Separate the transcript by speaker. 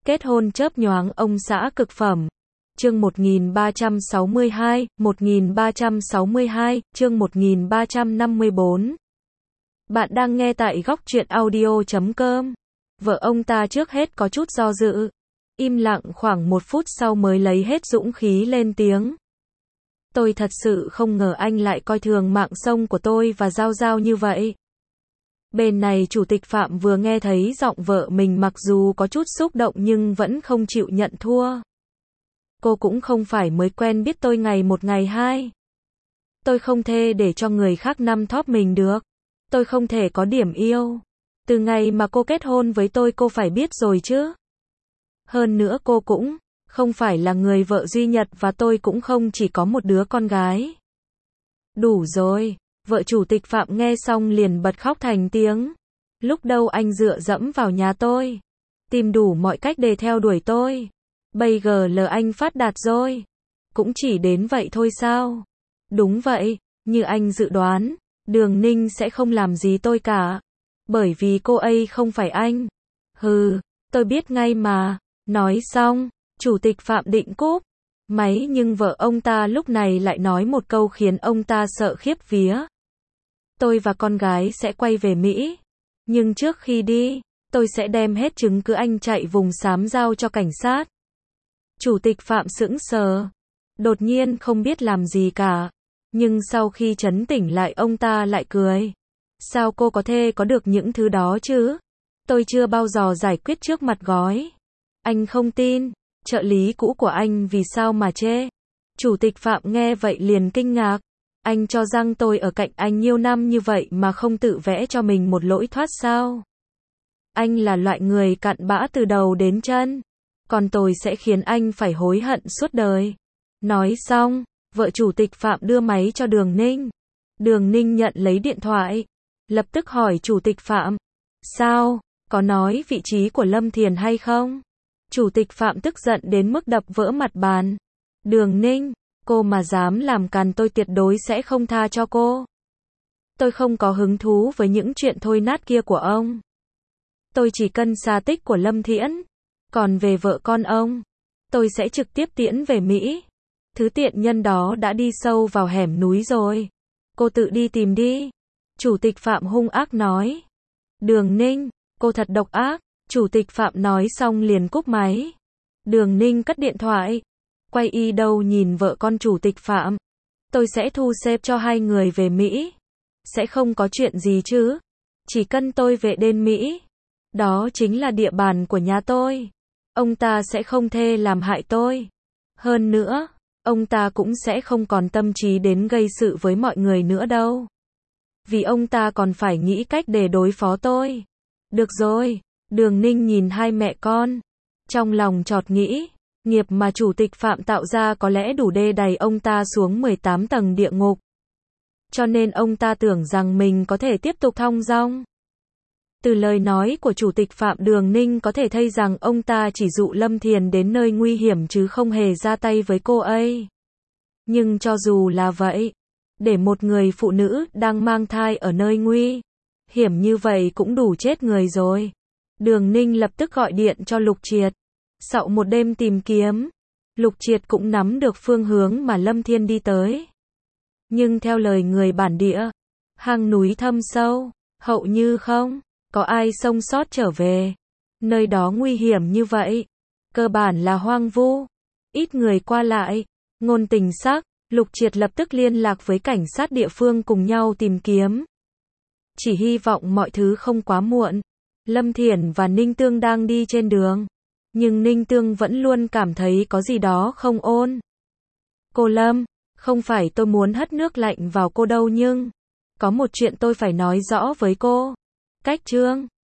Speaker 1: Kết hôn chớp nhoáng ông xã cực phẩm. Chương 1362, chương 1354. Bạn đang nghe tại góc truyện audio.com. Vợ ông ta trước hết có chút do dự, im lặng khoảng 1 phút sau mới lấy hết dũng khí lên tiếng. Tôi thật sự không ngờ anh lại coi thường mạng sống của tôi và Giao Giao như vậy. Bên này chủ tịch Phạm vừa nghe thấy giọng vợ mình mặc dù có chút xúc động nhưng vẫn không chịu nhận thua. Cô cũng không phải mới quen biết tôi ngày một ngày hai. Tôi không thể để cho người khác nắm thóp mình được. Tôi không thể có điểm yêu. Từ ngày mà cô kết hôn với tôi cô phải biết rồi chứ. Hơn nữa cô cũng không phải là người vợ duy nhất và tôi cũng không chỉ có một đứa con gái. Đủ rồi. Vợ chủ tịch Phạm nghe xong liền bật khóc thành tiếng. Lúc đầu anh dựa dẫm vào nhà tôi, tìm đủ mọi cách để theo đuổi tôi. Bây giờ anh phát đạt rồi. Cũng chỉ đến vậy thôi sao? Đúng vậy, như anh dự đoán, Đường Ninh sẽ không làm gì tôi cả. Bởi vì cô ấy không phải anh. Hừ, tôi biết ngay mà. Nói xong, chủ tịch Phạm định cúp máy nhưng vợ ông ta lúc này lại nói một câu khiến ông ta sợ khiếp vía. Tôi và con gái sẽ quay về Mỹ. Nhưng trước khi đi, tôi sẽ đem hết chứng cứ anh chạy vùng xám giao cho cảnh sát. Chủ tịch Phạm sững sờ. Đột nhiên không biết làm gì cả. Nhưng sau khi trấn tỉnh lại ông ta lại cười. Sao cô có thể có được những thứ đó chứ? Tôi chưa bao giờ giải quyết trước mặt gói. Anh không tin. Trợ lý cũ của anh vì sao mà chê? Chủ tịch Phạm nghe vậy liền kinh ngạc. Anh cho rằng tôi ở cạnh anh nhiều năm như vậy mà không tự vẽ cho mình một lối thoát sao? Anh là loại người cặn bã từ đầu đến chân. Còn tôi sẽ khiến anh phải hối hận suốt đời. Nói xong, vợ chủ tịch Phạm đưa máy cho Đường Ninh. Đường Ninh nhận lấy điện thoại. Lập tức hỏi chủ tịch Phạm. Sao? Có nói vị trí của Lâm Thiền hay không? Chủ tịch Phạm tức giận đến mức đập vỡ mặt bàn. Đường Ninh, cô mà dám làm càn tôi tuyệt đối sẽ không tha cho cô. Tôi không có hứng thú với những chuyện thôi nát kia của ông. Tôi chỉ cần xa tích của Lâm Thiển. Còn về vợ con ông, tôi sẽ trực tiếp tiễn về Mỹ. Thứ tiện nhân đó đã đi sâu vào hẻm núi rồi. Cô tự đi tìm đi. Chủ tịch Phạm hung ác nói. Đường Ninh, cô thật độc ác. Chủ tịch Phạm nói xong liền cúp máy. Đường Ninh cất điện thoại. Quay y đâu nhìn vợ con chủ tịch Phạm. Tôi sẽ thu xếp cho hai người về Mỹ. Sẽ không có chuyện gì chứ. Chỉ cần tôi về đến Mỹ. Đó chính là địa bàn của nhà tôi. Ông ta sẽ không thể làm hại tôi. Hơn nữa, ông ta cũng sẽ không còn tâm trí đến gây sự với mọi người nữa đâu. Vì ông ta còn phải nghĩ cách để đối phó tôi. Được rồi, Đường Ninh nhìn hai mẹ con. Trong lòng chợt nghĩ, nghiệp mà chủ tịch Phạm tạo ra có lẽ đủ để đẩy ông ta xuống 18 tầng địa ngục. Cho nên ông ta tưởng rằng mình có thể tiếp tục thong dong. Từ lời nói của chủ tịch Phạm, Đường Ninh có thể thấy rằng ông ta chỉ dụ Lâm Thiền đến nơi nguy hiểm chứ không hề ra tay với cô ấy. Nhưng cho dù là vậy, để một người phụ nữ đang mang thai ở nơi nguy hiểm như vậy cũng đủ chết người rồi. Đường Ninh lập tức gọi điện cho Lục Triệt. Sau một đêm tìm kiếm, Lục Triệt cũng nắm được phương hướng mà Lâm Thiên đi tới. Nhưng theo lời người bản địa, hang núi thâm sâu, hầu như không có ai sống sót trở về. Nơi đó nguy hiểm như vậy, cơ bản là hoang vu, ít người qua lại. Ngôn tình sắc, Lục Triệt lập tức liên lạc với cảnh sát địa phương cùng nhau tìm kiếm. Chỉ hy vọng mọi thứ không quá muộn. Lâm Thiển và Ninh Tương đang đi trên đường. Nhưng Ninh Tương vẫn luôn cảm thấy có gì đó không ổn. Cô Lâm, không phải tôi muốn hất nước lạnh vào cô đâu nhưng có một chuyện tôi phải nói rõ với cô. Cách Trương,